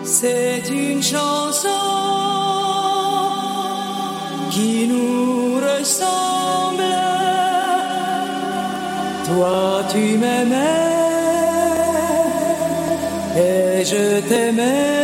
C'est une chanson qui nous ressemble. Toi tu m'aimais et je t'aimais.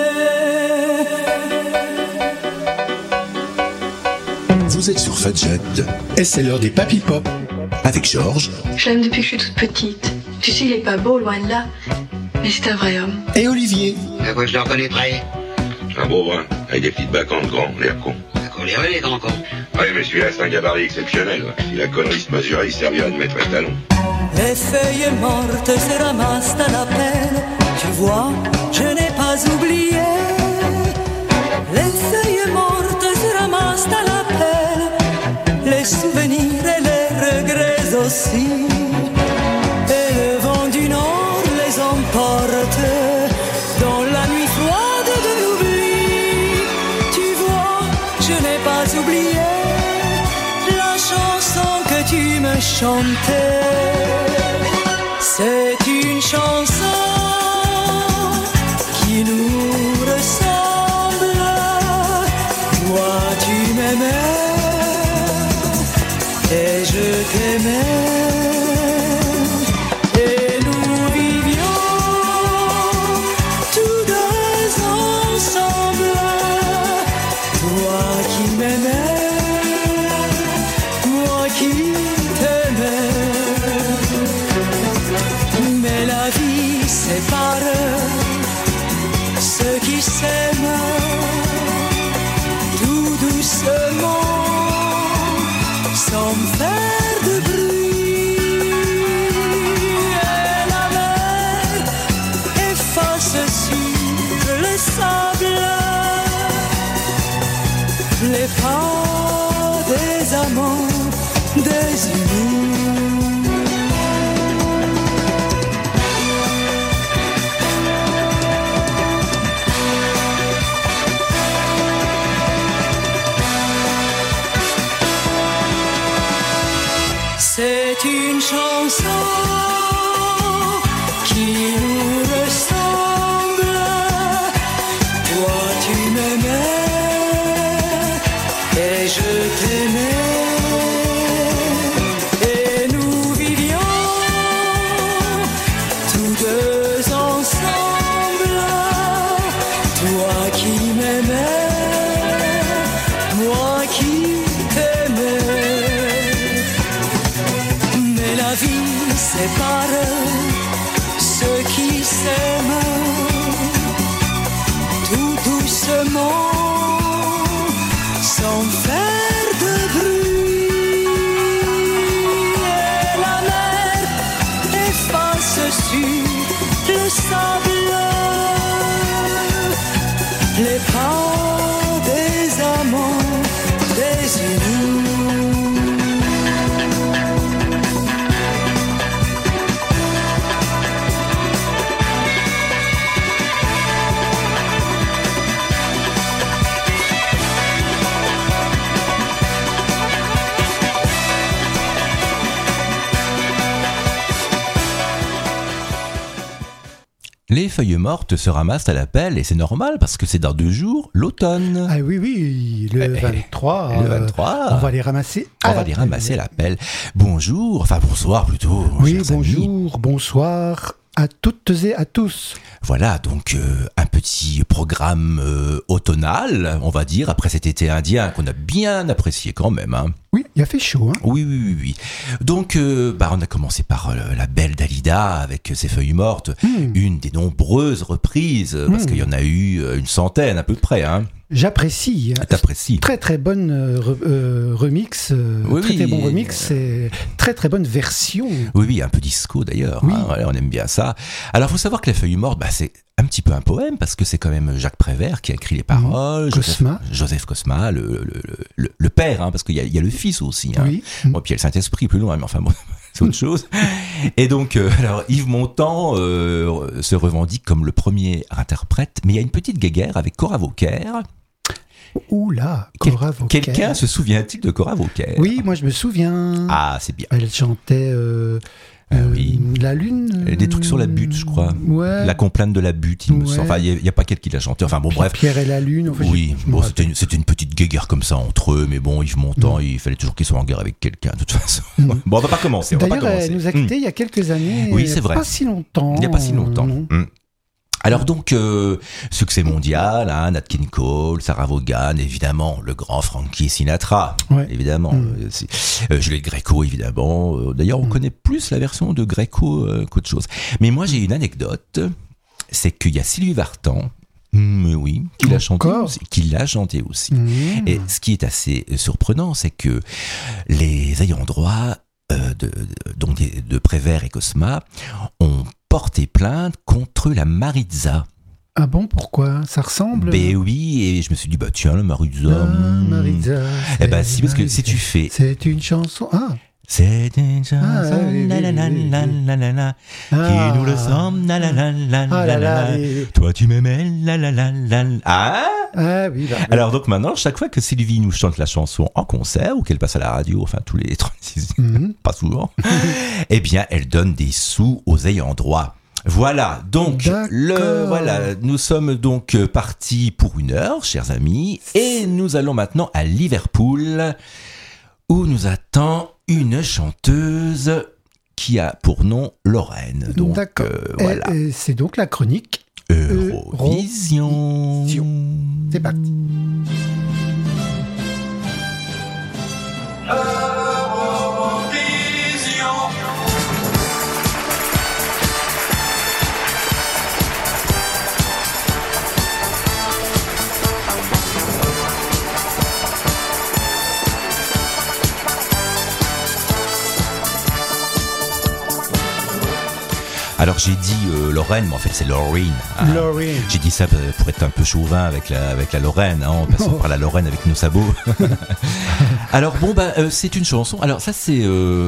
Vous êtes sur Fadjet et c'est l'heure des Papy Pop avec Georges. Je l'aime depuis que je suis toute petite. Tu sais, il est pas beau, loin de là, mais c'est un vrai homme. Et Olivier. À quoi je le reconnaîtrais? Un beau brun, avec des petites bacantes grands, l'air con. D'accord, les grands cons. Oui, mais celui-là, c'est un gabarit exceptionnel. Si la connerie se mesurait, il servirait de mettre un talon. Les feuilles mortes se ramassent à la pelle. Tu vois, je n'ai pas oublié. Les feuilles mortes se ramassent à la pelle. Les souvenirs et les regrets aussi. Et le vent du nord les emporte dans la nuit froide de l'oubli. Tu vois, je n'ai pas oublié la chanson que tu me chantais. C'est une chanson qui nous ressemble. Toi tu m'aimais et je t'aimais. Et nous vivions tous deux ensemble. Toi qui m'aimais, moi qui t'aimais. Mais la vie sépare ceux qui s'aiment tout doucement, sans faire de bruit. Et la mer efface sur le sable les pas des amants désunis. C'est une chanson qui nous ressemble. Toi tu m'aimais et je t'aimais. Et nous vivions tous deux ensemble. Toi qui m'aimais, moi qui t'aimais. La vie sépare ceux qui s'aiment tout doucement, sans faire de bruit. Et la mer efface sur le sable les pas des amants désunis. Les feuilles mortes se ramassent à la pelle et c'est normal parce que c'est dans 2 jours, l'automne. Ah oui, le 23. Le 23. On va les ramasser à la pelle. Bonjour, enfin bonsoir plutôt. Oui, bonjour, amis. Bonsoir à toutes et à tous. Voilà, donc un petit programme automnal, on va dire, après cet été indien qu'on a bien apprécié quand même. Hein. Oui, il a fait chaud. Hein. Oui. Donc, on a commencé par la belle Dalida avec ses feuilles mortes, une des nombreuses reprises, parce qu'il y en a eu une centaine à peu près. Hein. J'apprécie. T'apprécies. Très très bonne remix. Très bon remix et très bonne version. Oui, un peu disco d'ailleurs. Oui. Hein, voilà, on aime bien ça. Alors, faut savoir que les feuilles mortes, c'est un petit peu un poème parce que c'est quand même Jacques Prévert qui a écrit les paroles. Joseph Cosma, le père, hein, parce qu'il y a le fils aussi. Hein. Oui. Bon, puis il y a le Saint-Esprit plus loin, mais enfin bon. C'est autre chose. Et donc, alors Yves Montand se revendique comme le premier interprète, mais il y a une petite guéguerre avec Cora Vauquer Oula, Cora Vauquer. Quelqu'un se souvient-il de Cora Vauquer? Oui, moi je me souviens. Ah, c'est bien. Elle chantait oui. La Lune. Des trucs sur la butte, je crois. Ouais. La complainte de la butte, il me semble. Enfin, il n'y a pas qu'elle qui l'a chanté. Enfin, bon, bref. Pierre et la Lune. Enfin, oui, bon, c'était une petite guéguerre comme ça entre eux, mais bon, Yves Montand, il fallait toujours qu'ils soient en guerre avec quelqu'un, de toute façon. Bon, on va pas commencer. D'ailleurs, elle nous a quittés il y a quelques années. Oui, c'est vrai. Pas si longtemps. Il n'y a pas si longtemps. Alors donc, succès mondial, Nat King Cole, Sarah Vaughan, évidemment, le grand Frankie Sinatra, évidemment, Juliette Gréco, évidemment. D'ailleurs, on connaît plus la version de Gréco qu'autre chose. Mais moi, j'ai une anecdote, c'est qu'il y a Sylvie Vartan, oui, qui l'a chanté aussi. Et ce qui est assez surprenant, c'est que les ayants droit de Prévert et Cosma ont porté plainte contre la Maritza. Ah bon, pourquoi? Ça ressemble? Ben oui, et je me suis dit, bah tiens, la Maritza. Maritza. Eh ben si, parce que si tu fais... C'est une chanson... C'est une chanson, qui nous ressemble, toi tu m'aimais, oui. Alors donc maintenant, chaque fois que Sylvie nous chante la chanson en concert, ou qu'elle passe à la radio, enfin tous les 36, pas souvent, eh bien elle donne des sous aux ayants droit. Voilà, donc nous sommes donc partis pour 1 heure, chers amis, et nous allons maintenant à Liverpool, où nous attend une chanteuse qui a pour nom Lorraine. Donc, d'accord. Voilà. C'est donc la chronique Eurovision. C'est parti. Alors j'ai dit Lorraine, mais en fait c'est Lorraine. Lorraine. J'ai dit ça pour être un peu chauvin avec la Lorraine, en passant par la Lorraine avec nos sabots. Alors bon, c'est une chanson. Alors ça c'est,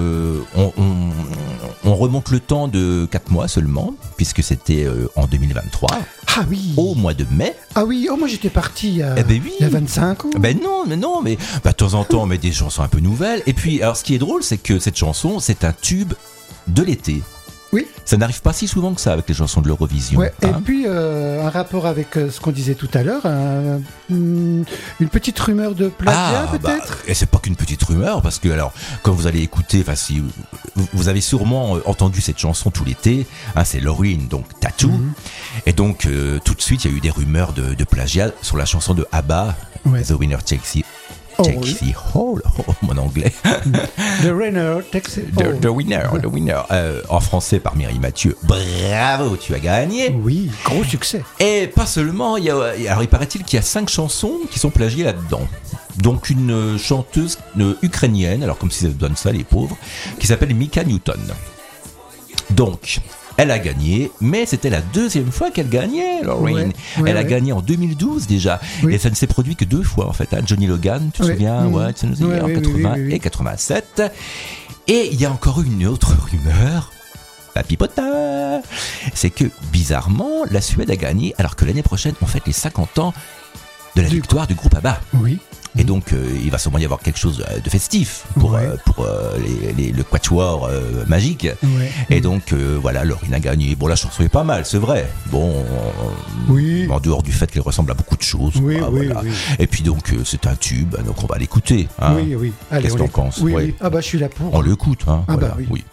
on remonte le temps de 4 mois seulement, puisque c'était en 2023. Ah oui. Au mois de mai. Ah oui, moi j'étais parti il y a 25 ans. Ben non, mais de temps en temps on met des chansons un peu nouvelles. Et puis, alors ce qui est drôle, c'est que cette chanson, c'est un tube de l'été. Oui. Ça n'arrive pas si souvent que ça avec les chansons de l'Eurovision. Ouais, et puis, un rapport avec ce qu'on disait tout à l'heure, une petite rumeur de plagiat peut-être. Et c'est pas qu'une petite rumeur, parce que alors, quand vous allez écouter, si vous avez sûrement entendu cette chanson tout l'été, c'est Lorraine, donc Tattoo, et donc tout de suite il y a eu des rumeurs de plagiat sur la chanson de ABBA, The Winner Takes It. Mon anglais. The winner takes it all. The winner. En français par Mireille Mathieu. Bravo, tu as gagné. Oui, gros succès. Et pas seulement, alors il paraît-il qu'il y a 5 chansons qui sont plagiées là-dedans. Donc une chanteuse ukrainienne, alors comme si ça donne ça les pauvres, qui s'appelle Mika Newton. Donc, elle a gagné, mais c'était la 2e fois qu'elle gagnait, Lorraine. Elle a gagné en 2012 déjà, et ça ne s'est produit que 2 fois en fait. Johnny Logan, tu te souviens, ça nous est en 80 et 87. Et il y a encore une autre rumeur, la pipota, c'est que bizarrement, la Suède a gagné, alors que l'année prochaine, on fête les 50 ans de la victoire du groupe ABBA. Oui. Et donc, il va sûrement y avoir quelque chose de festif pour le quatuor magique. Et donc, voilà, Lorraine a gagné. Bon, la chanson est pas mal, c'est vrai. Bon, en dehors du fait qu'elle ressemble à beaucoup de choses. Voilà. Et puis donc, c'est un tube, donc on va l'écouter. Oui. Allez, qu'est-ce qu'on pense? Oui. Ah bah, je suis là pour. On l'écoute. Oui.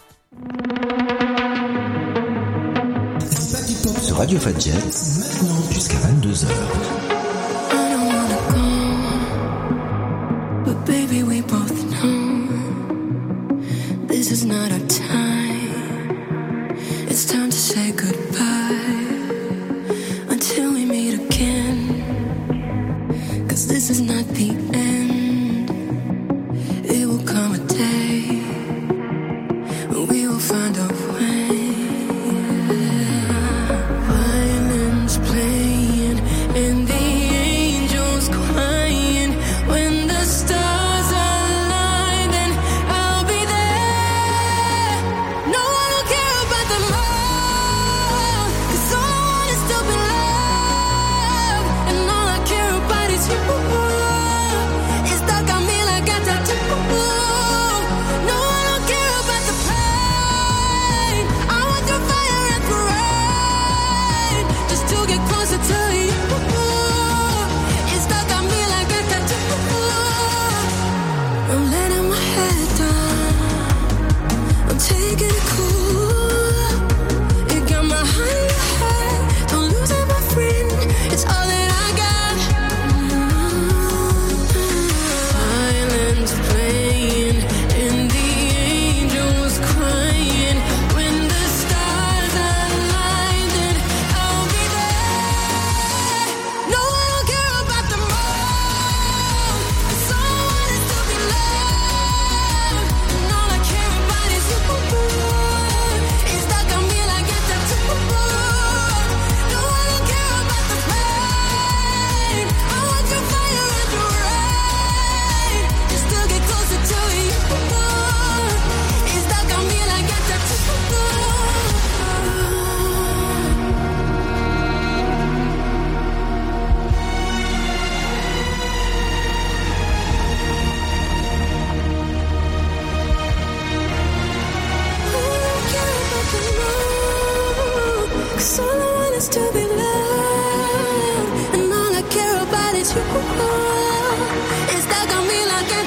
Sur Radio Fadjet, maintenant jusqu'à 22h. But baby, we both know this is not our time. It's time to say goodbye until we meet again. 'Cause this is not the end. It will come a day when we will find a way. Violins playing and the angels crying. When the stars align, then I'll be there. No one will care about them all, 'cause all I want is to be loved, and all I care about is you.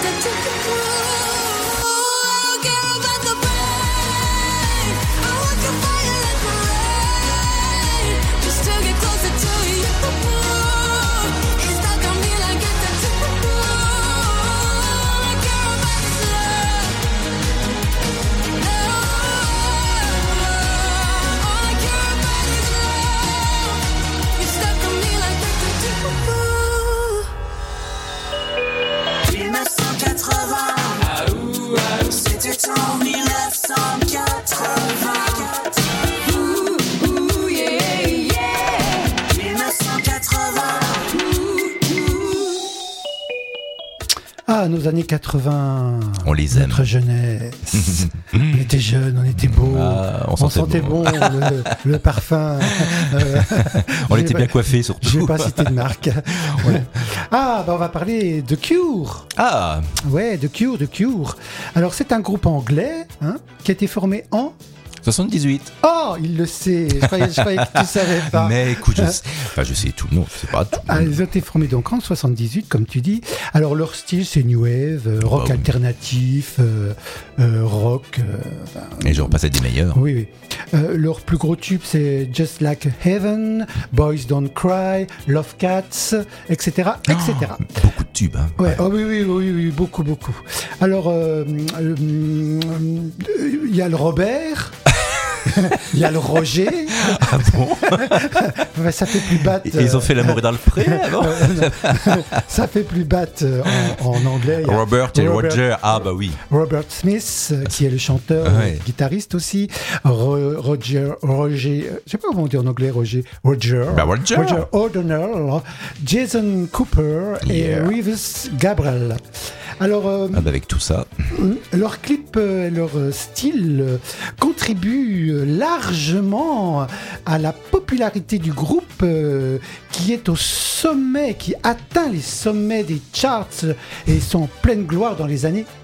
Ah, nos années 80. On les aime. Notre jeunesse. On était jeunes, on était beaux. Ah, on sentait bon. Le parfum. On était bien coiffés surtout. Je vais pas citer de marque. Ouais. Ah, bah on va parler de Cure. Ah. Ouais, de Cure. Alors c'est un groupe anglais qui a été formé en 78. Oh, il le sait. Je croyais que tu savais pas. Mais écoute, je sais tout. Non, je sais pas tout. Ils ont été formés donc en 78, comme tu dis. Alors leur style, c'est new wave, rock alternatif, rock. Et j'en passais des meilleurs. Oui. Leur plus gros tube, c'est Just Like Heaven, Boys Don't Cry, Love Cats, etc., etc. Beaucoup de tubes. Hein. Ouais. Oh, oui, beaucoup. Alors, il y a le Robert. Il y a le Roger. Ah bon? Ça fait plus batte. Ils ont fait l'amour dans le pré avant. Ça fait plus batte en anglais. Robert et Roger. Ah bah oui. Robert Smith, qui est le chanteur, guitariste aussi. Roger. Je sais pas comment on dit en anglais Roger. Roger O'Donnell, Jason Cooper et Rivers Gabriel. Alors, avec tout ça, leur clip, leur style contribue largement à la popularité du groupe qui est au sommet, qui atteint les sommets des charts et sont en pleine gloire dans les années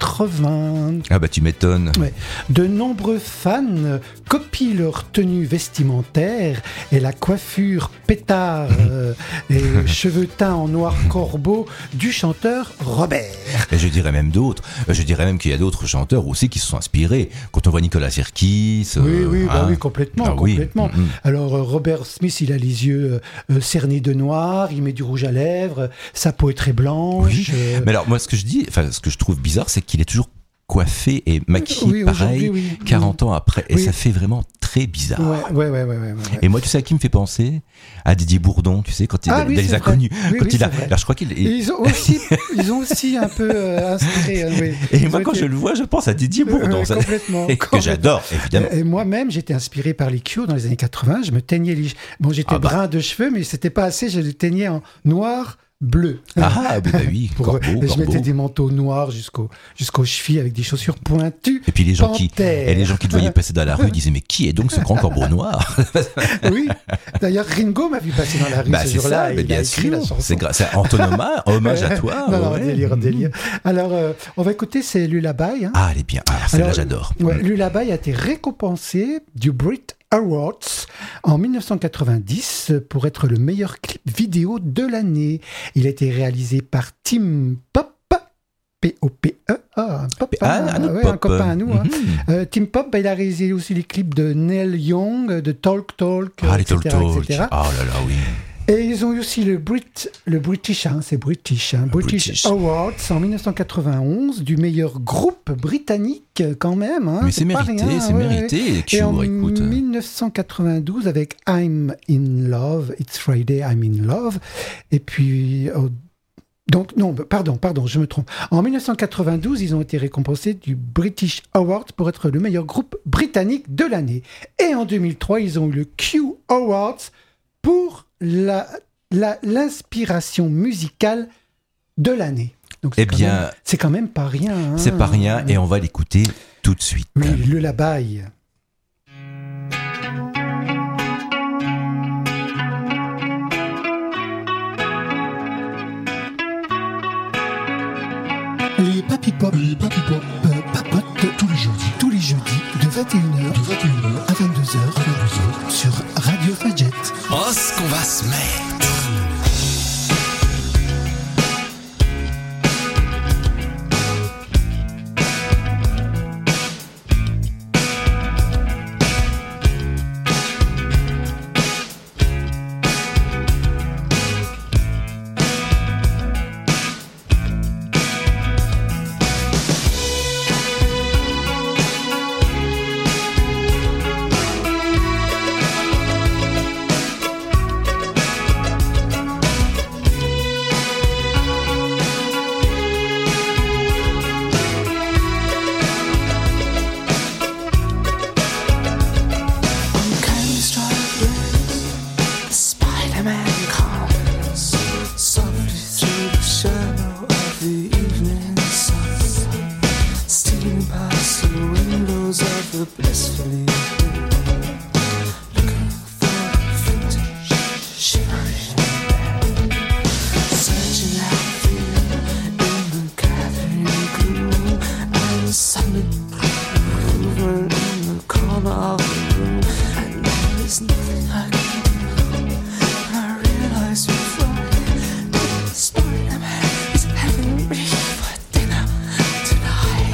80. Ah bah tu m'étonnes. Ouais. De nombreux fans copient leur tenue vestimentaire et la coiffure pétard et cheveux teints en noir corbeau du chanteur Robert. Et je dirais même d'autres. Je dirais même qu'il y a d'autres chanteurs aussi qui se sont inspirés. Quand on voit Nicolas Sirkis. Oui, complètement. Alors Robert Smith, il a les yeux cernés de noir, il met du rouge à lèvres, sa peau est très blanche. Oui. Mais alors moi, ce que je trouve bizarre, c'est qu'il est toujours coiffé et maquillé pareil 40 ans après. Et ça fait vraiment très bizarre. Ouais. Et moi, tu sais à qui me fait penser? À Didier Bourdon, tu sais, quand il les a connus. Alors, je crois qu'il. Ils ont aussi un peu inspiré. Et moi, quand je le vois, je pense à Didier Bourdon. Complètement. Que j'adore, évidemment. Et moi-même, j'étais inspiré par les Cure dans les années 80. Je me teignais les. Bon, j'étais brun de cheveux, mais c'était pas assez. Je les teignais en noir. Bleu. Ah, bah oui, corbeau. Je mettais des manteaux noirs jusqu'aux chevilles avec des chaussures pointues. Et puis les gens qui te voyaient passer dans la rue disaient mais qui est donc ce grand corbeau noir? Oui. D'ailleurs, Ringo m'a vu passer dans la rue ce jour-là. Mais bien sûr. C'est Antonoma, hommage à toi. Non, délire. Alors, on va écouter, c'est Lullaby. Ah, elle est bien. Alors, celle-là, j'adore. Lullaby a été récompensé du Brit Awards en 1990 pour être le meilleur clip vidéo de l'année. Il a été réalisé par Tim Pop, P-O-P-E, un copain à nous. Tim Pop, il a réalisé aussi les clips de Neil Young, de Talk, les etc. Talk. Ah là là, oui. Et ils ont eu aussi le British Awards en 1991 du meilleur groupe britannique quand même. Mais c'est mérité, mérité. Et en 1992 avec I'm in Love, It's Friday, I'm in Love. Et puis... Pardon, je me trompe. En 1992, ils ont été récompensés du British Award pour être le meilleur groupe britannique de l'année. Et en 2003, ils ont eu le Q Awards pour l'inspiration musicale de l'année. Donc c'est quand même pas rien. C'est pas rien et on va l'écouter tout de suite. Oui, Lullaby. Les Papy Pop papotent tous les jeudis de 21h à 22h sur Radio Fadjet. Oh, ce qu'on va se mettre. arms of the blissfully looking for vintage shivering searching out fear in the gathering gloom and suddenly moving in the corner of the room and there is nothing I can do and I realize we're flying Spider-Man is having me for dinner tonight.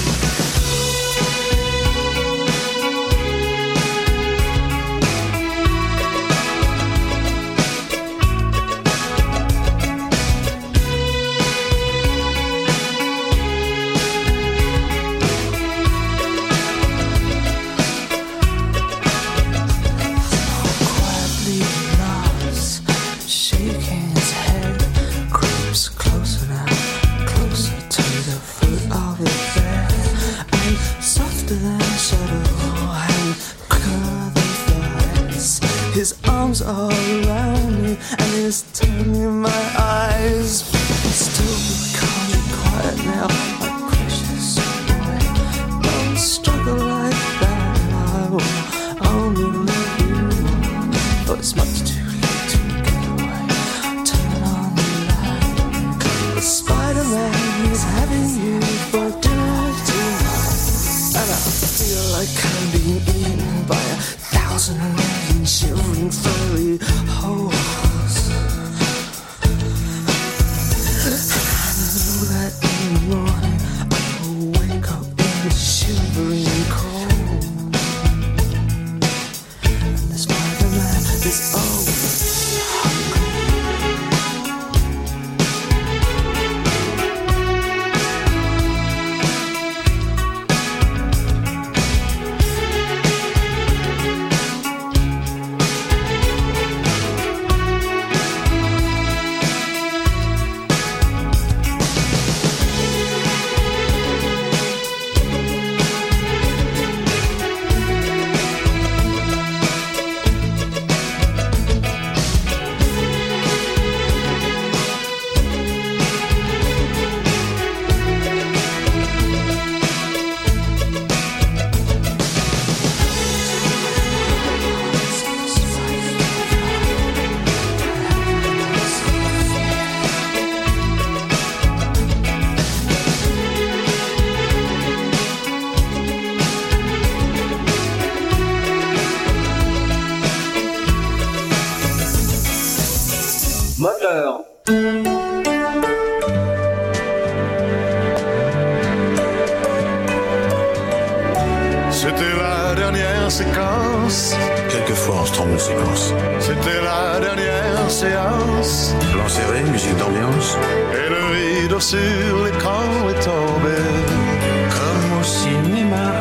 Quietly nods, shaking his head, creeps closer now, closer to the foot of the bed, and softer than a shadow, and quicker than flies. His arms are around me, and he's turning my eyes. Still, calm and quiet now, my precious boy. Don't struggle like that, I will only love you. But it's much too late to get away. Turn on the light. The Spider-Man is having you for dinner tonight. And I feel like I'm being eaten by 1,000 million shivering furry holes. I know that in the morning I will wake up in the shivering cold. And the Spider-Man is always hungry. Moteur. C'était la dernière séquence. Quelquefois, on se trompe de séquence. C'était la dernière séance. Plan serré, musique d'ambiance. Et le rideau sur l'écran est tombé. Comme au cinéma.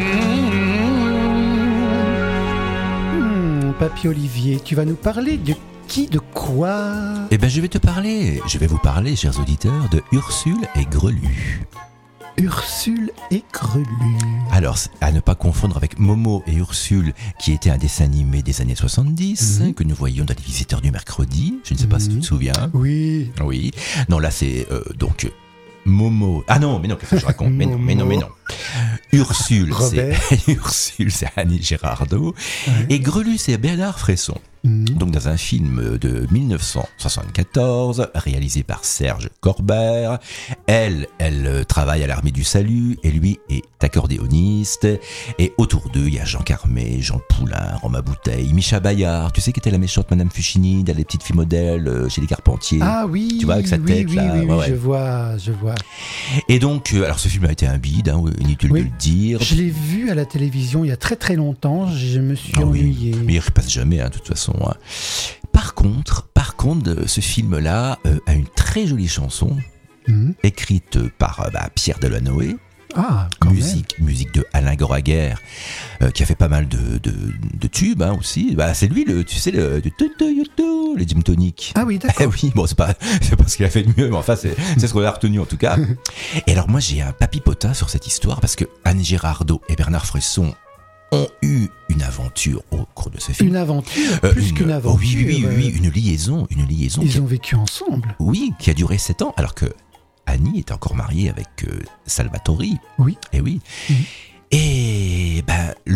Papy Olivier, tu vas nous parler de qui, de quoi? Eh ben, je vais vous parler, chers auditeurs, de Ursule et Grelu. Ursule et Grelu. Alors, à ne pas confondre avec Momo et Ursule, qui était un dessin animé des années 70, que nous voyions dans les visiteurs du mercredi. Je ne sais pas si tu te souviens. Oui. Oui. Non, là, c'est donc Momo. Ah non, mais non, qu'est-ce que je raconte? mais non. Ursule, c'est Annie Girardot. Ouais. Et Grelu, c'est Bernard Fresson. Donc dans un film de 1974 réalisé par Serge Corbert, elle travaille à l'Armée du Salut et lui est accordéoniste, et autour d'eux il y a Jean Carmé, Jean Poulain, Roma Bouteille, Micha Bayard, tu sais qui était la méchante Madame Fuchini dans Les Petites Filles Modèles chez les Carpentiers. Ah oui, tu vois, avec sa tête là. Oui, ouais. Je vois. Et donc alors ce film a été un bide, inutile de le dire. Je l'ai vu à la télévision il y a très très longtemps, je me suis ennuyé. Mais il repasse jamais, de toute façon. Par contre, ce film-là a une très jolie chanson écrite par Pierre Delanoë. Ah, musique de Alain Goraguer, qui a fait pas mal de tubes aussi. C'est lui, le Gin Tonic. Ah oui, d'accord. Oui, bon, c'est pas ce qu'il a fait de mieux, mais enfin, c'est ce qu'on a retenu en tout cas. Et alors, moi, j'ai un papy-potin sur cette histoire parce que Anne Girardot et Bernard Fresson ont eu une aventure au cours de ce film. Une aventure, plus qu'une aventure. Oui, une liaison. Ils ont vécu ensemble. Oui, qui a duré 7 ans, alors que Annie était encore mariée avec Salvatori. Oui. Et oui. Et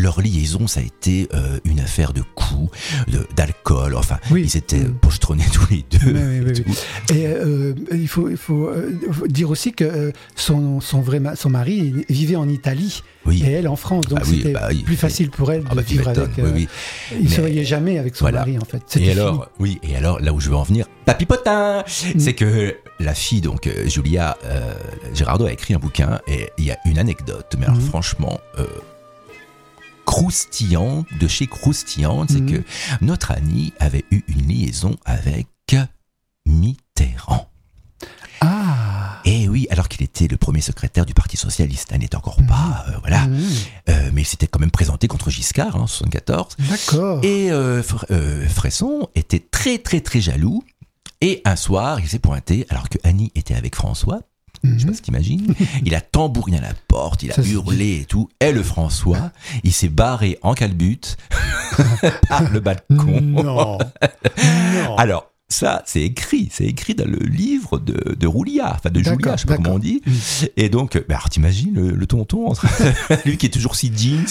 leur liaison, ça a été une affaire de coups, d'alcool. Enfin, Oui. ils étaient pochetronnés tous les deux. Oui. Et il faut dire aussi que son mari vivait en Italie Oui. et elle en France, donc c'était plus facile pour elle de vivre avec. Il ne se voyait jamais avec son mari en fait. C'était fini. Et alors, là où je veux en venir, Papy Potin, c'est que la fille, donc Julia Girardot, a écrit un bouquin et il y a une anecdote, mais alors franchement croustillante, de chez croustillante, c'est que notre Annie avait eu une liaison avec Mitterrand. Ah. Et oui, alors qu'il était le premier secrétaire du Parti Socialiste, elle n'était encore pas, voilà. Mais il s'était quand même présenté contre Giscard, en 74. D'accord. Et Fresson était très très très jaloux. Et un soir, il s'est pointé, alors que Annie était avec François. Je sais pas si t'imagines. Il a tambouriné à la porte, il a hurlé et tout. Et le François, il s'est barré en calbute par le balcon. Non. Alors, ça, c'est écrit dans le livre de Rouliat, enfin de Julia, je sais pas comment on dit. Et donc, alors t'imagines le tonton, lui qui est toujours si jeans.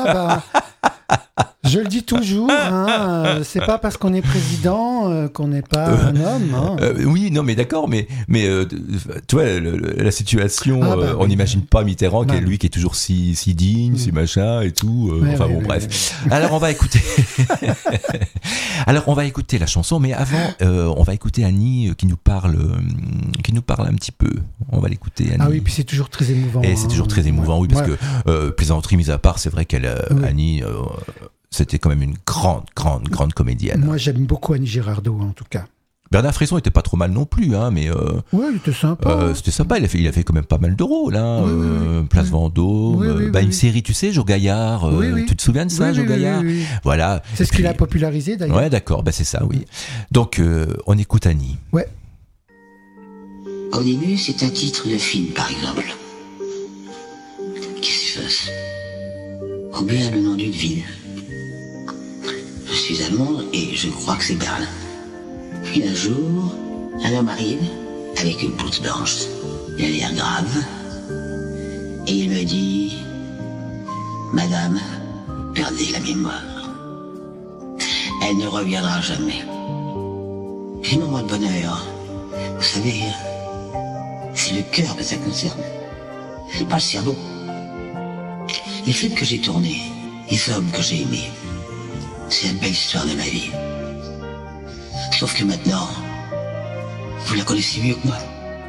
Je le dis toujours, c'est pas parce qu'on est président qu'on n'est pas un homme. Oui, non, mais d'accord, mais tu vois, la situation, on n'imagine pas Mitterrand, lui qui est toujours si digne, si machin et tout. Bref. Alors on va écouter. Alors on va écouter la chanson, mais avant, on va écouter Annie qui nous parle un petit peu. On va l'écouter, Annie. Ah oui, puis c'est toujours très émouvant. Et c'est toujours très émouvant, oui, parce que plaisanterie mise à part, c'est vrai Annie. C'était quand même une grande comédienne. Moi, j'aime beaucoup Annie Girardot, en tout cas. Bernard Fresson était pas trop mal non plus, mais. Ouais, il était sympa. C'était sympa. Il a fait quand même pas mal de rôles, Place Vendôme, une série, tu sais, Joe Gaillard. Tu te souviens de ça, Joe Gaillard? Oui. Voilà. C'est ce qu'il a popularisé, d'ailleurs. Ouais, d'accord. C'est ça, oui. Donc, on écoute Annie. Ouais. Au début, c'est un titre de film, par exemple. Qu'est-ce que c'est? Au bien le nom d'une ville. Je suis allemand et je crois que c'est Berlin. Puis un jour, un homme arrive avec une blouse blanche. Il a l'air grave. Et il me dit: Madame, perdez la mémoire. Elle ne reviendra jamais. J'ai mon moment de bonheur. Vous savez, c'est le cœur que ça concerne. C'est pas le cerveau. Les films que j'ai tournés, les hommes que j'ai aimés, c'est la belle histoire de ma vie. Sauf que maintenant, vous la connaissez mieux que moi.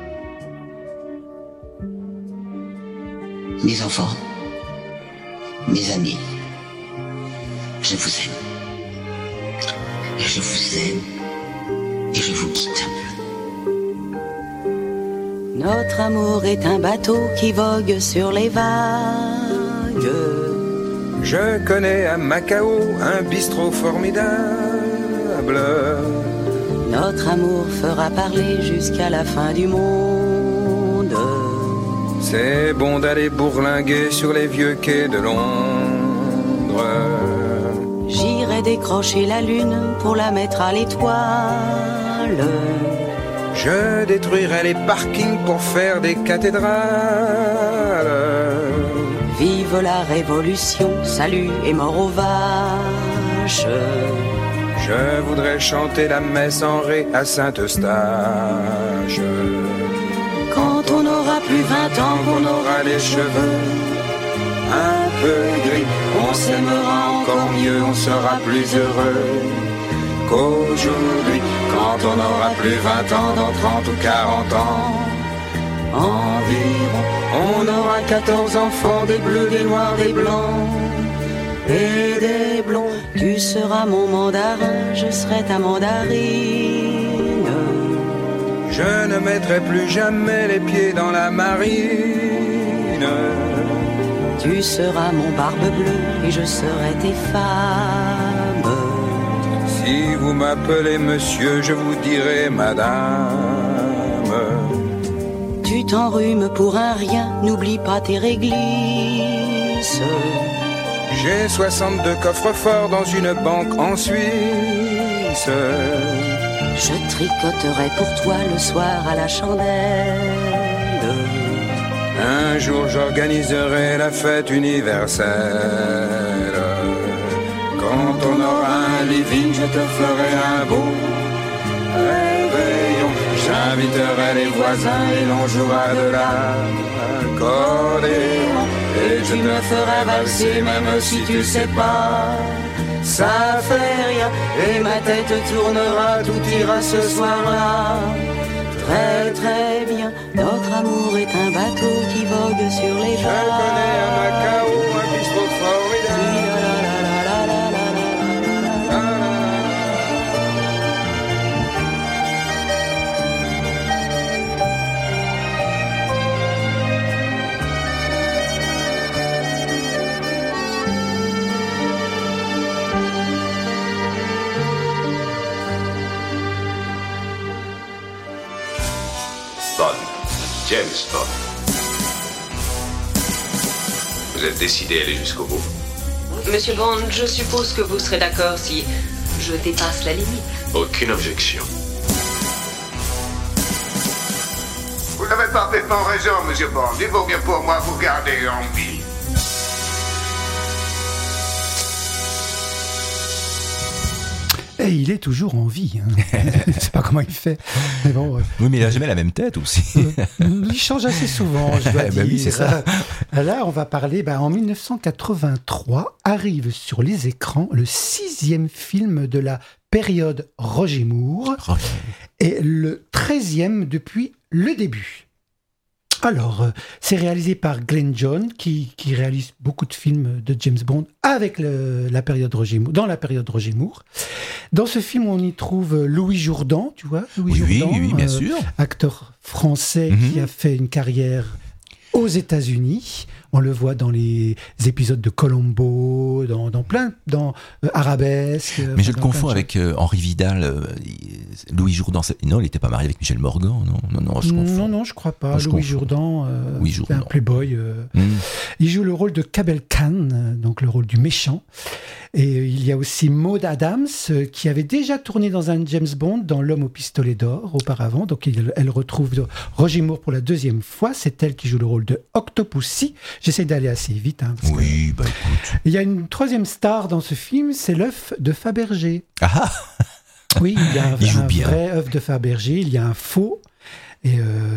Mes enfants, mes amis, je vous aime. Je vous aime et je vous quitte. Notre amour est un bateau qui vogue sur les vagues. Je connais à Macao un bistrot formidable. Notre amour fera parler jusqu'à la fin du monde. C'est bon d'aller bourlinguer sur les vieux quais de Londres. J'irai décrocher la lune pour la mettre à l'étoile. Je détruirai les parkings pour faire des cathédrales. Vive la Révolution, salut et mort aux vaches. Je voudrais chanter la messe en ré à Saint-Eustache. Quand on aura plus 20 ans, qu'on aura les cheveux un peu gris, on s'aimera encore mieux, on sera plus heureux qu'aujourd'hui. Quand on aura plus 20 ans, dans 30 ou 40 ans environ, on aura 14 enfants, des bleus, des noirs, des blancs et des blonds. Tu seras mon mandarin, je serai ta mandarine. Je ne mettrai plus jamais les pieds dans la marine. Tu seras mon barbe bleue et je serai tes femmes. Si vous m'appelez monsieur, je vous dirai madame. Tu t'enrhumes pour un rien, n'oublie pas tes réglisses. J'ai 62 coffres-forts dans une banque en Suisse. Je tricoterai pour toi le soir à la chandelle. Un jour j'organiserai la fête universelle. living, je te ferai un beau réveillon. J'inviterai les voisins et l'on jouera de l'accordéon. Et je me ferai valser même si tu sais pas, ça fait rien. Et ma tête tournera, tout ira ce soir-là très très bien. Notre amour est un bateau qui vogue sur les vagues. Je connais à Macao un bistrot formidable. Bond, James Bond. Vous êtes décidé à aller jusqu'au bout? Monsieur Bond, je suppose que vous serez d'accord si je dépasse la limite. Aucune objection. Vous avez parfaitement raison, monsieur Bond. Il vaut bien pour moi vous garder en vie. Et il est toujours en vie. Hein. Je sais pas comment il fait. Mais bon, oui, mais il a jamais la même tête aussi. Il change assez souvent, je dois dire. Oui, c'est ça. Là, on va parler. En 1983, arrive sur les écrans le 6e film de la période Roger Moore et le 13e depuis le début. Alors, c'est réalisé par Glenn John, qui réalise beaucoup de films de James Bond avec la période Roger Moore, dans la période Roger Moore. Dans ce film, on y trouve Louis Jourdan, tu vois, Jourdan, oui, bien sûr. Acteur français qui a fait une carrière aux États-Unis. On le voit dans les épisodes de Columbo, dans Arabesque. Mais je le confonds avec Henri Vidal. Louis Jourdan, non, il n'était pas marié avec Michel Morgan, non, je confonds. Non, je crois pas. Louis Jourdan, c'est un playboy. Il joue le rôle de Cabel Khan, donc le rôle du méchant. Et il y a aussi Maud Adams, qui avait déjà tourné dans un James Bond, dans L'Homme au pistolet d'or, auparavant. Donc elle retrouve Roger Moore pour la 2e fois. C'est elle qui joue le rôle de Octopussy. J'essaie d'aller assez vite. Écoute. Il y a une 3e star dans ce film, c'est l'œuf de Fabergé. Ah. Oui, il y a un vrai œuf de Fabergé, il y a un faux. Et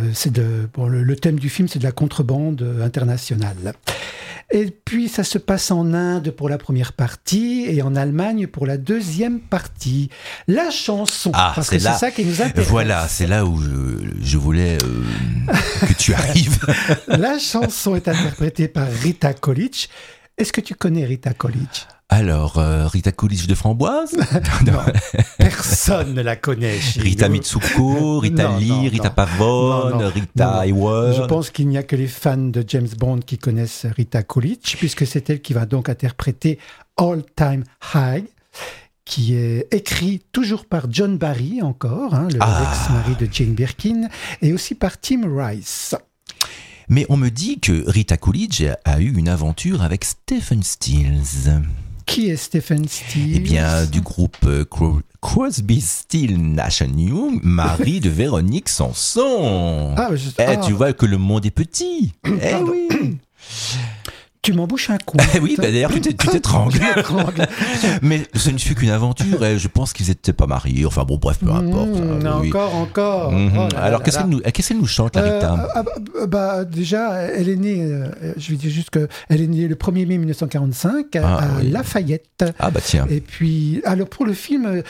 le thème du film, c'est de la contrebande internationale. Et puis, ça se passe en Inde pour la première partie et en Allemagne pour la 2e partie. La chanson, parce que c'est ça qui nous intéresse. Voilà, c'est là où je voulais que tu arrives. La chanson est interprétée par Rita Coolidge. Est-ce que tu connais Rita Coolidge ? Alors, Rita Coolidge de Framboise? Non, personne ne la connaît. Rita Mitsuko, Rita Lee, Rita Pavone, Rita Hayworth. Je pense qu'il n'y a que les fans de James Bond qui connaissent Rita Coolidge, puisque c'est elle qui va donc interpréter All Time High, qui est écrit toujours par John Barry, encore, l'ex-mari de Jane Birkin, et aussi par Tim Rice. Mais on me dit que Rita Coolidge a eu une aventure avec Stephen Stills. Qui est Stephen Stills ? Eh bien, du groupe Crosby, Stills, Nash & Young, mari de Véronique Sanson. Tu vois que le monde est petit. Oui. Tu m'embouches un coup. Oui, d'ailleurs, tu t'étrangles. Mais ce ne fut qu'une aventure et je pense qu'ils n'étaient pas mariés. Enfin bon, bref, peu importe. Encore. Alors, qu'est-ce qu'elle nous chante, la Rita ? Déjà, elle est née, je vais dire juste qu'elle est née le 1er mai 1945 à Lafayette. Ah bah tiens. Et puis, alors pour le film,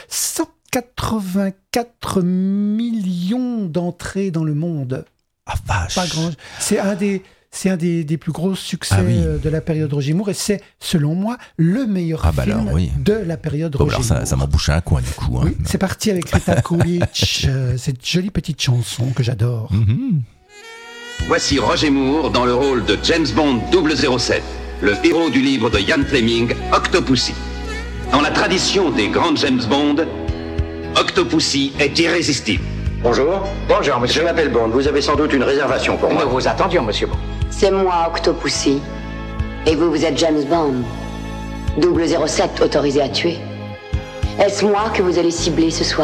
184 millions d'entrées dans le monde. Ah vache. Pas grand. C'est un des plus gros succès de la période Roger Moore et c'est, selon moi, le meilleur film de la période Roger Moore. Ça m'en bouchait un coin, du coup. Oui, c'est parti avec Rita Coolidge, cette jolie petite chanson que j'adore. Voici Roger Moore dans le rôle de James Bond 007, le héros du livre de Ian Fleming, Octopussy. Dans la tradition des grands James Bond, Octopussy est irrésistible. Bonjour. Bonjour, monsieur. Je m'appelle Bond. Vous avez sans doute une réservation pour moi. Nous vous attendions, monsieur Bond. C'est moi, Octopussy. Et vous êtes James Bond. 007, autorisé à tuer. Est-ce moi que vous allez cibler ce soir ?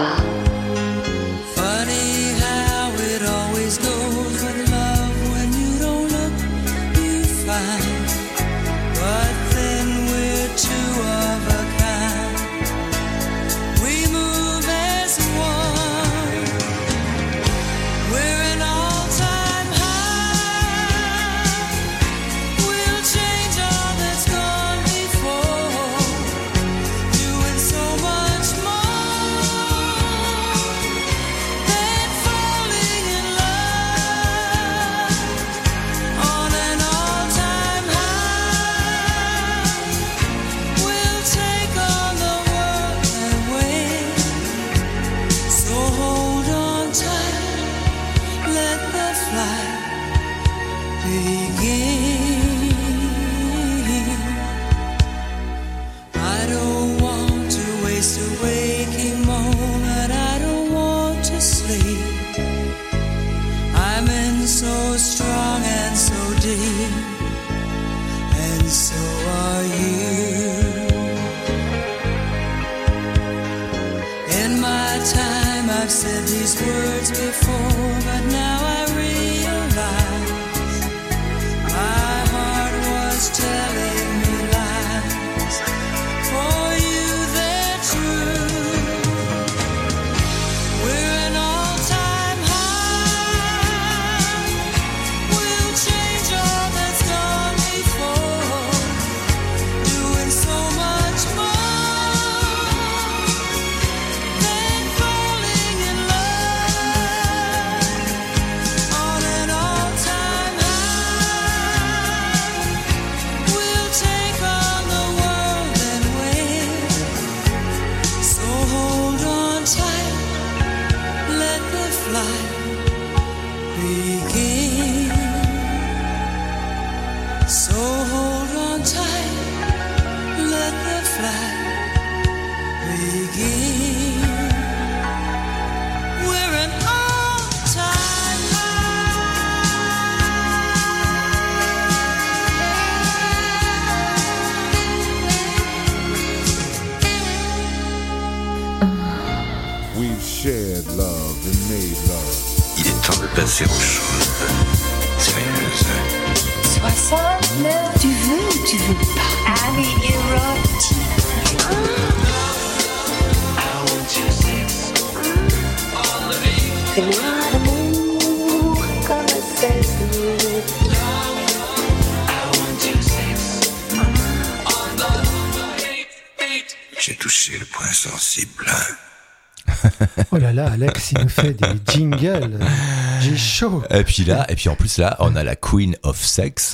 Funny how it always goes with love. When you don't look, you find. But then we're two of a kind. once before, but now I realize my heart was telling me lies. For you, they're true. We're an all-time high. We'll change all that's gone before, doing so much more than falling in love. On an all-time high, we'll take on the world and win. So hold on tight, let the flight begin. So hold on tight, let the flight begin. We're an all-time We've shared love and made love. Il est temps de passer aux choses sérieuses. 69, tu veux ou tu veux pas? Allez, érotique. Fais-moi l'amour comme c'est. J'ai touché le point sensible. Oh là là, Alex, il nous fait des jingles. J'ai chaud. Et puis en plus là, on a la Queen of Sex,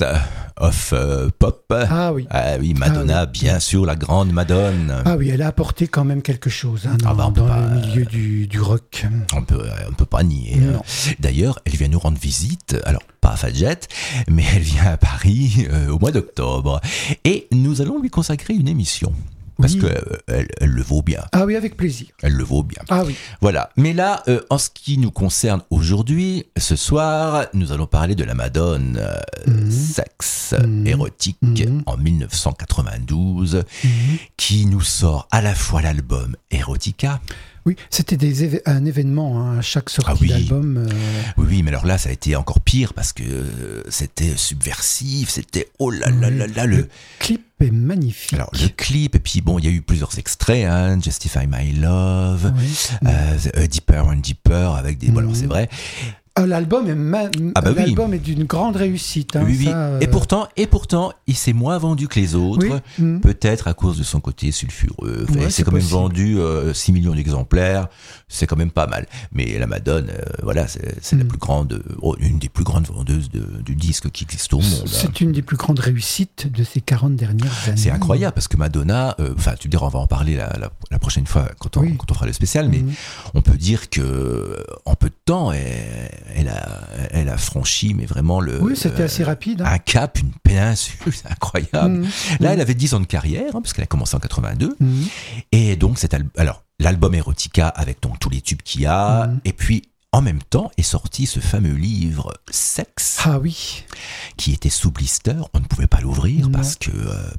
Pop. Ah oui. Ah oui, Madonna, bien sûr, la grande Madonna. Ah oui, elle a apporté quand même quelque chose dans le milieu du rock. On peut pas nier. Non. D'ailleurs, elle vient nous rendre visite. Alors, pas à Fadjet, mais elle vient à Paris au mois d'octobre. Et nous allons lui consacrer une émission. Parce que elle le vaut bien. Ah oui, avec plaisir. Elle le vaut bien. Ah oui. Voilà. Mais là, en ce qui nous concerne aujourd'hui, ce soir, nous allons parler de la Madone sexe érotique en 1992, qui nous sort à la fois l'album Erotica. Oui, c'était un événement à chaque sortie d'album. Oui, mais alors là, ça a été encore pire parce que c'était subversif, c'était oh là là là là. Le clip est magnifique. Alors le clip, et puis bon, il y a eu plusieurs extraits, hein, Justify My Love, Deeper and Deeper, avec des. Bon, alors c'est vrai. L'album est d'une grande réussite. Hein, oui. Ça, Et pourtant, il s'est moins vendu que les autres, peut-être à cause de son côté sulfureux. C'est quand même vendu 6 millions d'exemplaires, c'est quand même pas mal. Mais la Madone, voilà, c'est la plus grande, une des plus grandes vendeuses du disque qui existe au monde. C'est une des plus grandes réussites de ces 40 dernières années. C'est incroyable parce que Madonna, tu me diras, on va en parler la prochaine fois quand on fera le spécial, mais on peut dire que en peu de temps, elle a franchi, mais vraiment c'était assez rapide. Un cap, une péninsule, c'est incroyable. Là, elle avait 10 ans de carrière, parce qu'elle a commencé en 82. Et donc, l'album Erotica, avec donc tous les tubes qu'il y a, et puis en même temps est sorti ce fameux livre Sexe. Ah oui. Qui était sous blister, on ne pouvait pas l'ouvrir parce que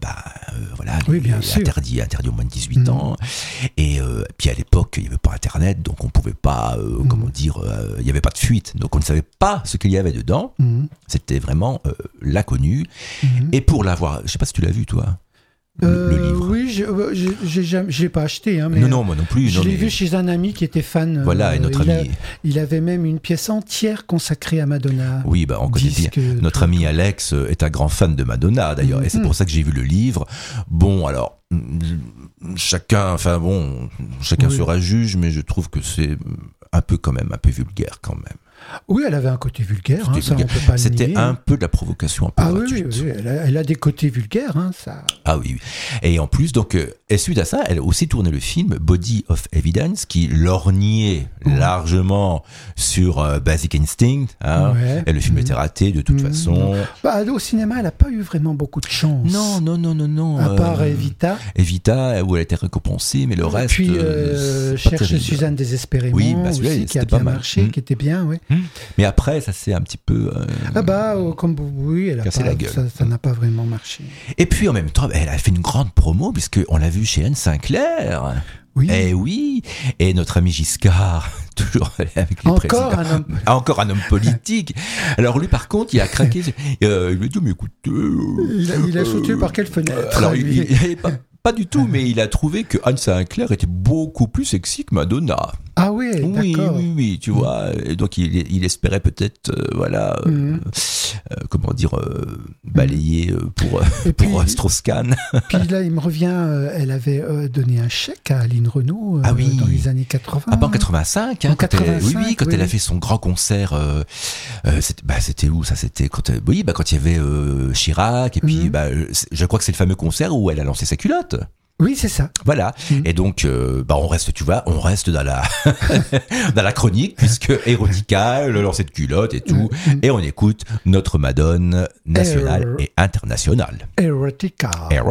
interdit au moins de 18 ans. Et puis à l'époque, il n'y avait pas internet, donc on pouvait pas il n'y avait pas de fuite. Donc on ne savait pas ce qu'il y avait dedans. C'était vraiment l'inconnu. Et pour l'avoir, je sais pas si tu l'as vu toi. Le livre. Oui, je l'ai pas acheté. Hein, mais non, moi non plus. Je l'ai vu chez un ami qui était fan. Voilà, et notre ami. Il avait même une pièce entière consacrée à Madonna. Oui, on connaît bien. Notre ami Alex est un grand fan de Madonna, d'ailleurs. Et c'est pour ça que j'ai vu le livre. Bon, alors, chacun sera juge, mais je trouve que c'est un peu vulgaire quand même. Oui, elle avait un côté vulgaire, ça on peut pas le C'était nier. un peu de la provocation un peu gratuite. Oui, elle a des côtés vulgaires, ça. Ah oui. Et en plus, donc, et suite à ça, elle a aussi tourné le film Body of Evidence, qui lorgnait largement sur Basic Instinct. Et le film était raté de toute façon. Au cinéma, elle n'a pas eu vraiment beaucoup de chance. Non. À part Evita. Evita, où elle a été récompensée, mais le reste. Puis Cherche Suzanne désespérément, aussi, qui a bien marché, qui était bien, oui. Mais après, ça s'est un petit peu. Elle a cassé la gueule. Ça n'a pas vraiment marché. Et puis en même temps, elle a fait une grande promo, puisqu'on l'a vu chez Anne Sinclair. Oui. Eh oui. Et notre ami Giscard, toujours avec les présidents. Encore un homme politique. Alors lui, par contre, il a craqué. Il lui a dit, mais écoutez... Il a sauté par quelle fenêtre? Alors, il pas du tout, mais il a trouvé que Anne Sinclair était beaucoup plus sexy que Madonna. Ah oui, d'accord. Oui, tu vois. Et donc il espérait peut-être, balayer pour Strauss-Kahn. Puis là, il me revient, elle avait donné un chèque à Aline Renaud dans les années 80. Ah, pas en 85, hein, quand elle a fait son grand concert. C'était où ça? C'était quand il y avait Chirac, et puis je crois que c'est le fameux concert où elle a lancé sa culotte. Oui, c'est ça. Voilà. Et donc, on reste dans la dans la chronique, puisque Erotica, le lancer de culotte et tout, et on écoute notre Madone nationale et internationale. Erotica.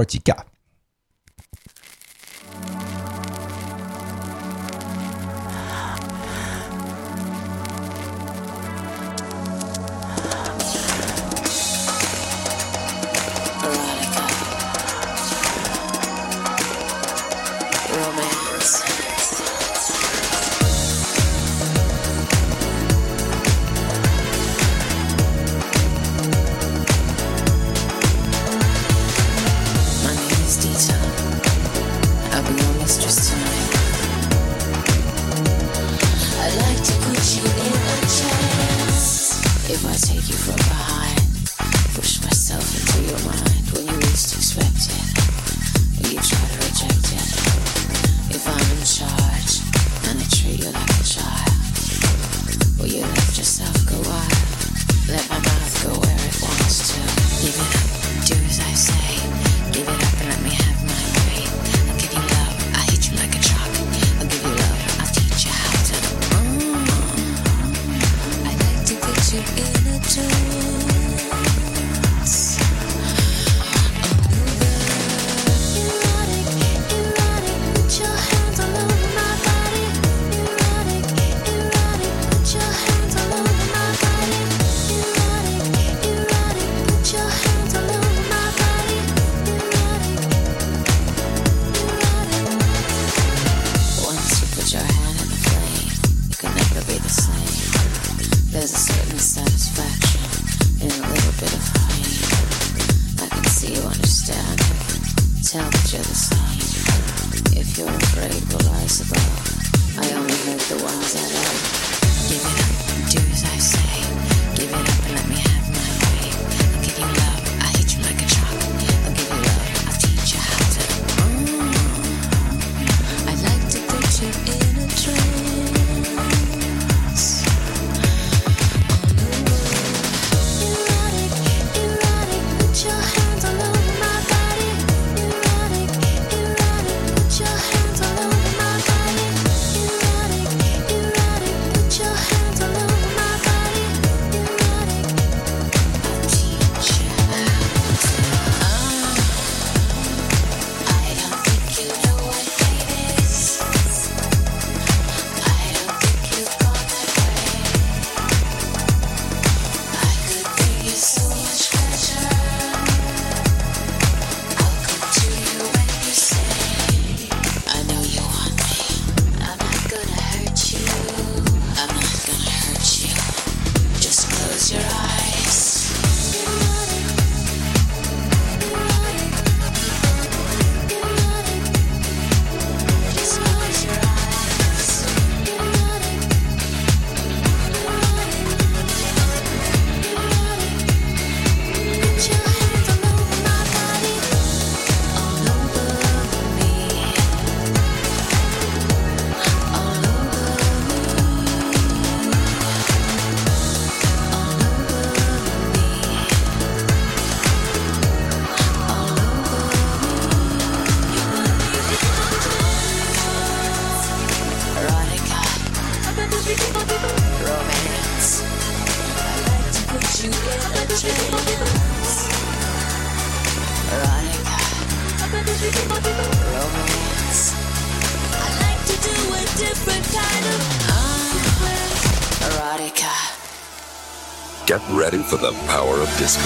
Get ready for the power of disco.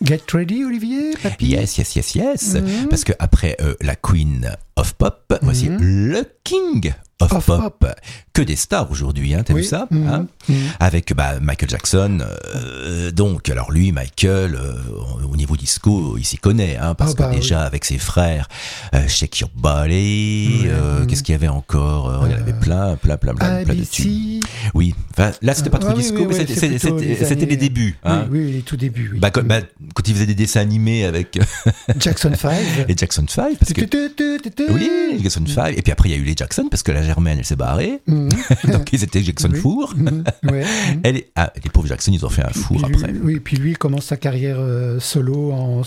Get ready, Olivier, papy. Yes. Parce que après la Queen of Pop, voici le King of Pop. Que des stars aujourd'hui, hein, t'as vu ça, hein, avec Michael Jackson. Donc, alors lui, Michael, au niveau disco, il s'y connaît, hein, parce que déjà avec ses frères, Shake Your Body, qu'est-ce qu'il y avait encore, il y en avait plein de tubes. Oui, enfin, là c'était pas trop disco, mais c'était les débuts. Hein. Oui, les tout débuts. Oui. Quand il faisait des dessins animés avec Jackson 5. Et Jackson 5, parce que oui, Jackson 5. Et puis après il y a eu les Jackson parce que la Germaine elle s'est barrée, donc ils étaient Jackson Four. Les pauvres Jackson ils ont fait un four après. Oui, puis lui il commence sa carrière solo en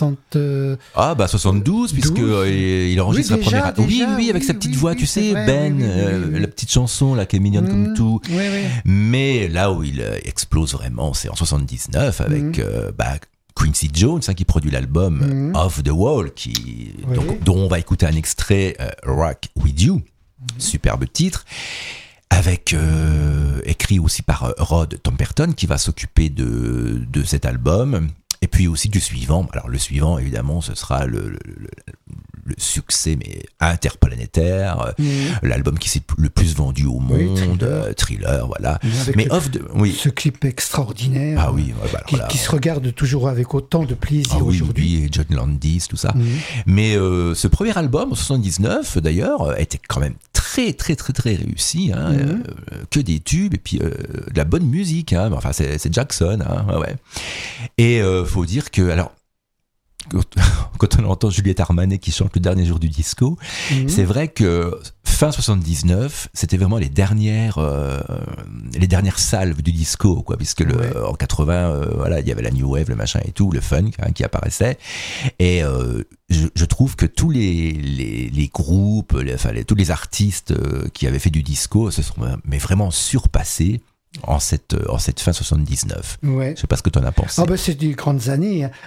72 puisque il enregistre sa première. Oui, avec sa petite voix, tu sais, la petite chanson là qui est mignonne comme tout. Mais là où il explose vraiment, c'est en 79 avec Quincy Jones, qui produit l'album Off the Wall, dont on va écouter un extrait, Rock With You, superbe titre, avec écrit aussi par Rod Temperton qui va s'occuper de cet album. Et puis aussi du suivant. Alors le suivant, évidemment, ce sera le succès mais interplanétaire, l'album qui s'est le plus vendu au monde, Thriller, voilà. Mais ce clip extraordinaire, qui se regarde toujours avec autant de plaisir aujourd'hui. Et John Landis, tout ça. Mais ce premier album, en 79, d'ailleurs, était quand même très réussi, hein, que des tubes et puis de la bonne musique, hein. Enfin c'est Jackson, hein, et faut dire que alors quand on entend Juliette Armanet qui chante Le dernier jour du disco, c'est vrai que fin 79, c'était vraiment les dernières salves du disco, quoi, puisque en 80, il y avait la new wave, le machin et tout, le funk, hein, qui apparaissait, et je trouve que tous les groupes, tous les artistes qui avaient fait du disco se sont vraiment surpassés en cette fin 79. Je sais pas ce que tu en as pensé. C'est des grandes années, hein.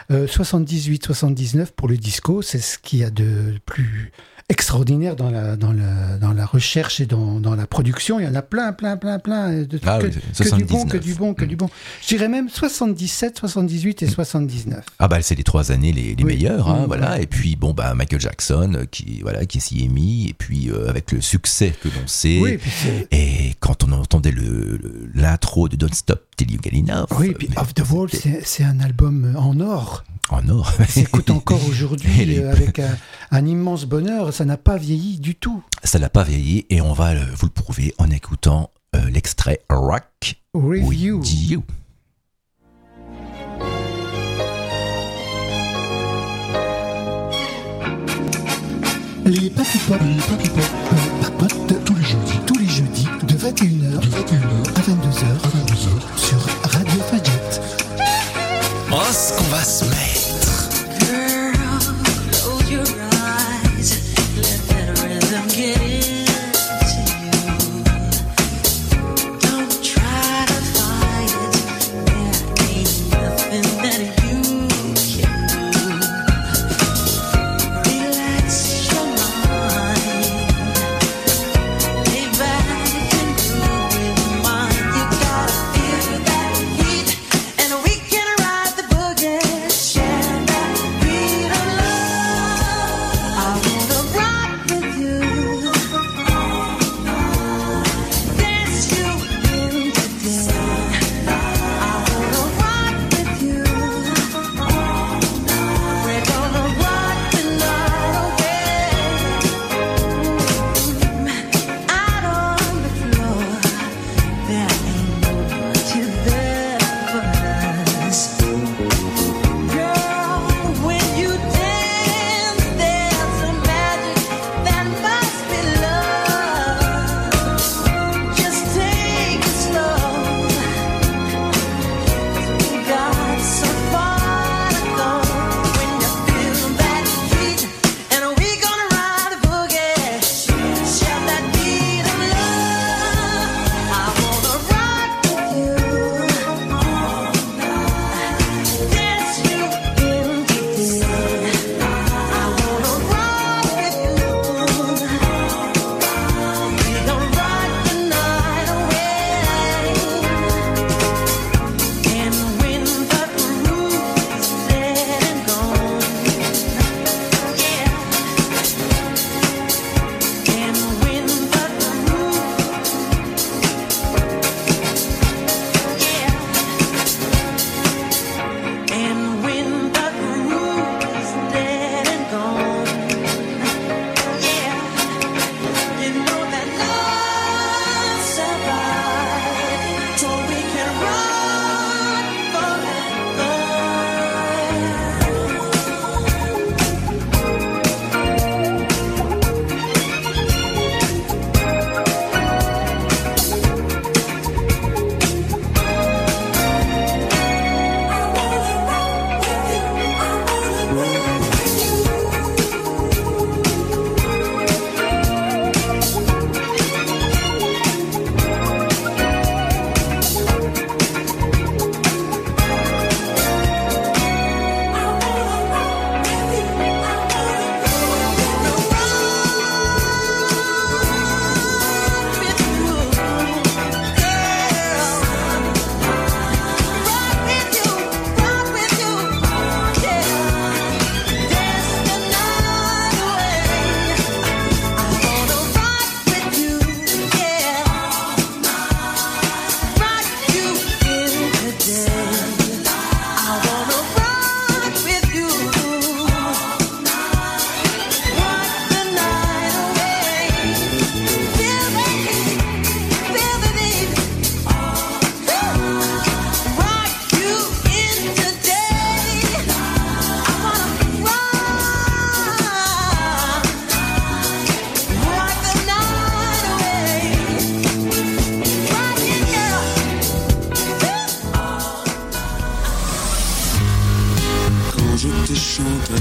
78-79 pour le disco, c'est ce qu'il y a de plus extraordinaire dans la recherche et dans la production. Il y en a plein de trucs, que du bon. Je dirais même 77, 78 et 79. C'est les 3 années les meilleures, hein, voilà. Et puis Michael Jackson qui s'y est mis, et puis avec le succès que l'on sait, et quand on entendait l'intro de Don't Stop Till You Get Enough. Oui, et puis Off the Wall, c'est un album en or. Ça s'écoute encore aujourd'hui avec un immense bonheur. Ça n'a pas vieilli du tout. Ça n'a pas vieilli, et on va vous le prouver en écoutant l'extrait Rock With You. Les Papy Pop papotent tous les jeudis de 21h à 22h sur Radio Fadjet. Oh, ce qu'on va se mettre. Girl, close your eyes, let that rhythm get into you. Don't try to fight it, there ain't nothing that you can do. Relax your mind, lay back and groove with mine. You gotta feel that heat, and we can ride the boogie.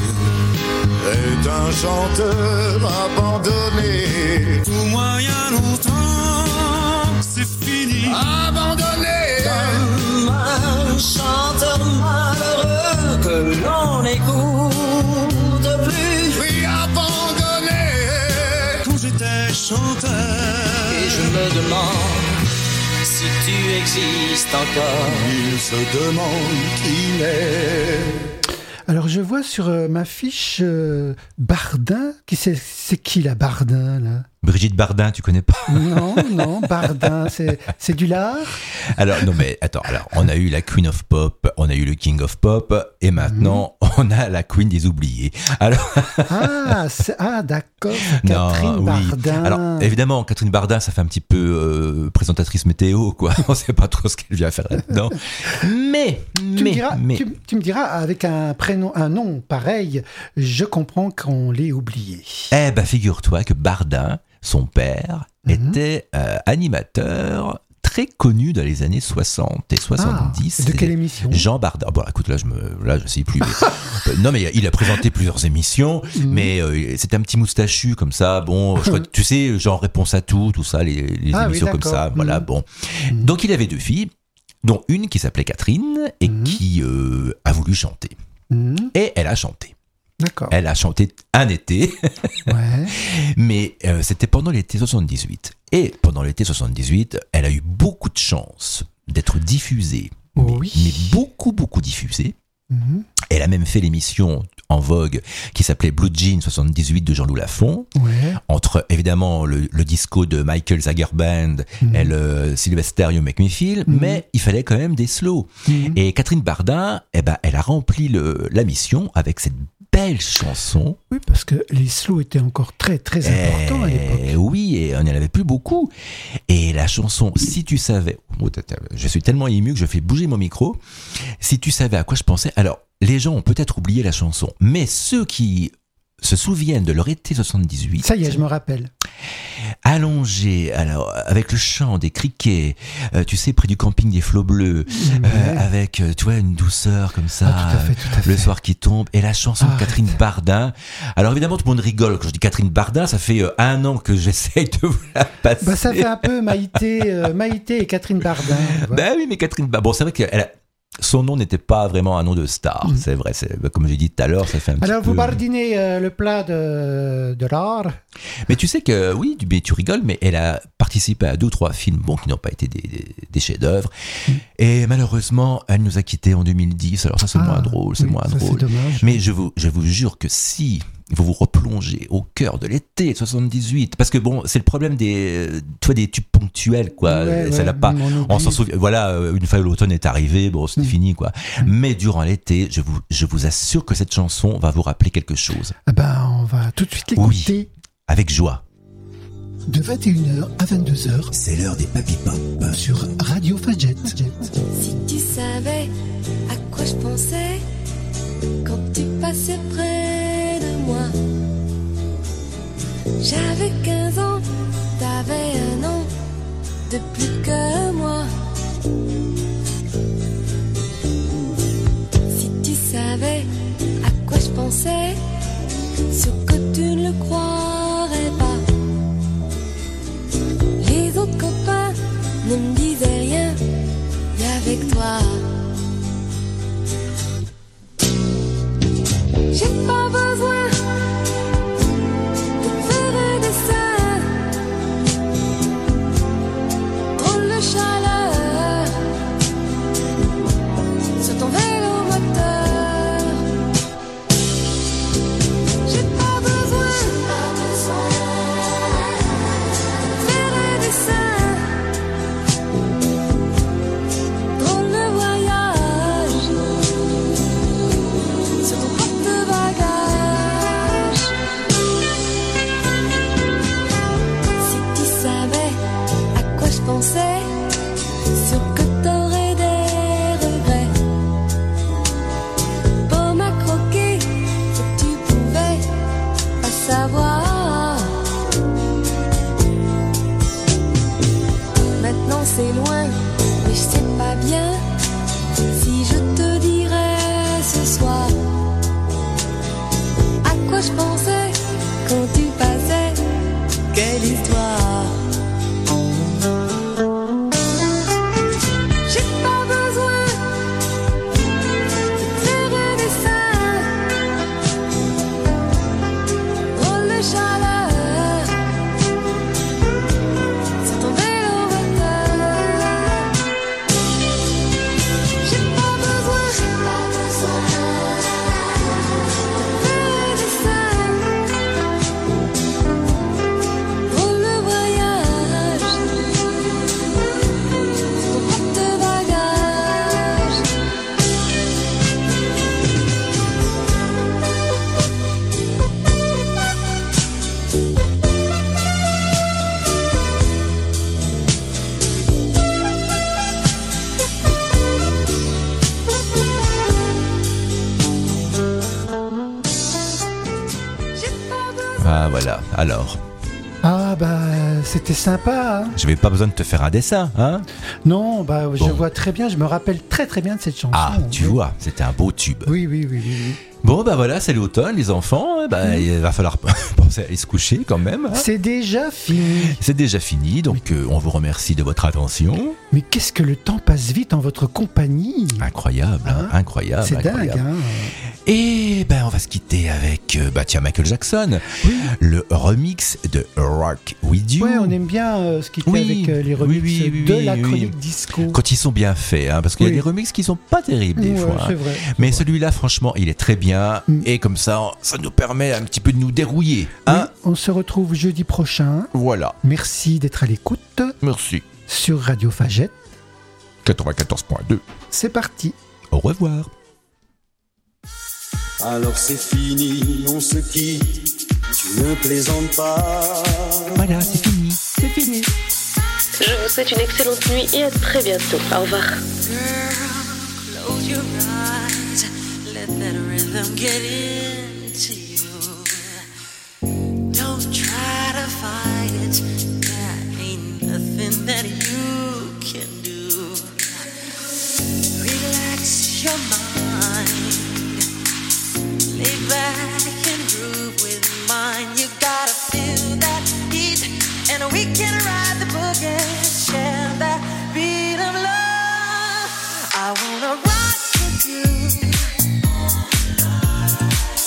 est un chanteur abandonné. Pour moi, il y a longtemps, c'est fini. Abandonné comme un chanteur malheureux que l'on n'écoute plus. Oui, abandonné quand j'étais chanteur. Et je me demande si tu existes encore. Il se demande qui l'est. Alors je vois sur ma fiche Bardin. C'est qui la Bardin là? Brigitte Bardin, tu connais pas? Non, Bardin, c'est du lard? Alors, non mais attends, alors on a eu la Queen of Pop, on a eu le King of Pop, et maintenant on a la Queen des oubliés. Alors... d'accord, Catherine Bardin. Alors évidemment, Catherine Bardin, ça fait un petit peu présentatrice météo, quoi. On sait pas trop ce qu'elle vient faire là-dedans. Mais tu me diras, avec un prénom, un nom pareil, je comprends qu'on l'ait oublié. Eh ben, figure-toi que Bardin, son père, était animateur très connu dans les années 60 et 70. De quelle émission? Jean Bardin. Bon, écoute, là, je sais plus. Mais, non, mais il a présenté plusieurs émissions, mais c'était un petit moustachu comme ça. Bon, je crois, tu sais, genre Réponse à tout ça, les émissions comme ça. Voilà, bon. Donc, il avait 2 filles, dont une qui s'appelait Catherine et qui a voulu chanter. Et elle a chanté. D'accord. Elle a chanté un été, mais c'était pendant l'été 78. Et pendant l'été 78, elle a eu beaucoup de chance d'être diffusée, mais beaucoup diffusée. Elle a même fait l'émission en vogue qui s'appelait Blue Jean 78 de Jean-Loup Lafont, entre évidemment le disco de Michael Zager Band et le Sylvester You Make Me Feel, mais il fallait quand même des slows. Et Catherine Bardin, elle a rempli la mission avec cette belle chanson. Oui, parce que les slows étaient encore très très importants à l'époque. Oui, et on n'y en avait plus beaucoup. Et la chanson, si tu savais, je suis tellement ému que je fais bouger mon micro, si tu savais à quoi je pensais, alors les gens ont peut-être oublié la chanson, mais ceux qui se souviennent de leur été 78... Ça y est, je me rappelle. Allongé, alors, avec le chant des criquets, tu sais, près du camping des Flots Bleus, avec, tu vois, une douceur comme ça, tout à fait. Le soir qui tombe, et la chanson de Catherine Bardin. Alors évidemment, tout le monde rigole quand je dis Catherine Bardin, ça fait 1 an que j'essaye de vous la passer. Bah, ça fait un peu Maïté et Catherine Bardin. Ben oui, mais Catherine Bardin, bon, c'est vrai qu'elle son nom n'était pas vraiment un nom de star, c'est vrai. Comme j'ai dit tout à l'heure, ça fait un petit peu... Alors, vous bardinez le plat de l'art. Mais tu sais que, oui, tu rigoles, mais elle a participé à 2 ou 3 films qui n'ont pas été des chefs-d'œuvre. Et malheureusement, elle nous a quittés en 2010. Alors ça, c'est moins drôle, c'est dommage. Mais je vous jure que si vous vous replongez au cœur de l'été 78, parce que bon, c'est le problème des tubes ponctuels, quoi. Ça l'a pas. On s'en souvient. Voilà, une fois l'automne est arrivé, bon, c'était fini, quoi. Mais durant l'été, je vous assure que cette chanson va vous rappeler quelque chose. On va tout de suite l'écouter. Oui, avec joie. De 21h à 22h, c'est l'heure des Papy Pop sur Radio Fadjet. Si tu savais à quoi je pensais quand tu passais près de moi. J'avais 15 ans, t'avais 1 an de plus que moi. Si tu savais à quoi je pensais, ce que tu ne le croirais pas. Les autres copains ne me disaient rien, et avec toi j'ai pas besoin de faire un dessin. Drôle de chaleur sur ton vélo moteur. J'ai pas quoi je pensais quand tu passais. Quelle histoire. J'ai pas besoin de faire un dessin. Drôle de chaleur sur ton vélo moteur. J'ai pas besoin de faire un dessin. Drôle de voyage sur ton porte-bagages. Ah voilà, alors. Ah bah c'était sympa. Hein. Je n'avais pas besoin de te faire un dessin, hein? Non, bah je vois très bien, je me rappelle très très bien de cette chanson. Ah, tu vois, c'était un beau tube. Oui. Bon, bah voilà, c'est l'automne, les enfants. Bah, il va falloir penser à aller se coucher quand même. Hein. C'est déjà fini. C'est déjà fini, donc on vous remercie de votre attention. Mais qu'est-ce que le temps passe vite en votre compagnie. Incroyable, hein, incroyable. C'est incroyable. dingue, hein. Et ben on va se quitter avec Michael Jackson, le remix de Rock With You. Ouais, on aime bien se quitter avec les remixes de la chronique disco. Quand ils sont bien faits, hein, parce qu'il y a des remixes qui sont pas terribles des fois. C'est vrai, mais celui-là, franchement, il est très bien. Et comme ça nous permet un petit peu de nous dérouiller. Hein. On se retrouve jeudi prochain. Voilà. Merci d'être à l'écoute. Merci. Sur Radio Fagette 94.2. C'est parti. Au revoir. Alors c'est fini, on se quitte, tu ne plaisantes pas. Voilà, c'est fini, c'est fini. Je vous souhaite une excellente nuit et à très bientôt. Au revoir. Girl, close your eyes, let that rhythm get into you. Don't try to fight it, there ain't nothing that you can do. Relax your mind, lay back and groove with mine. You gotta feel that heat, and we can ride the boogie, share that beat of love. I wanna rock with you.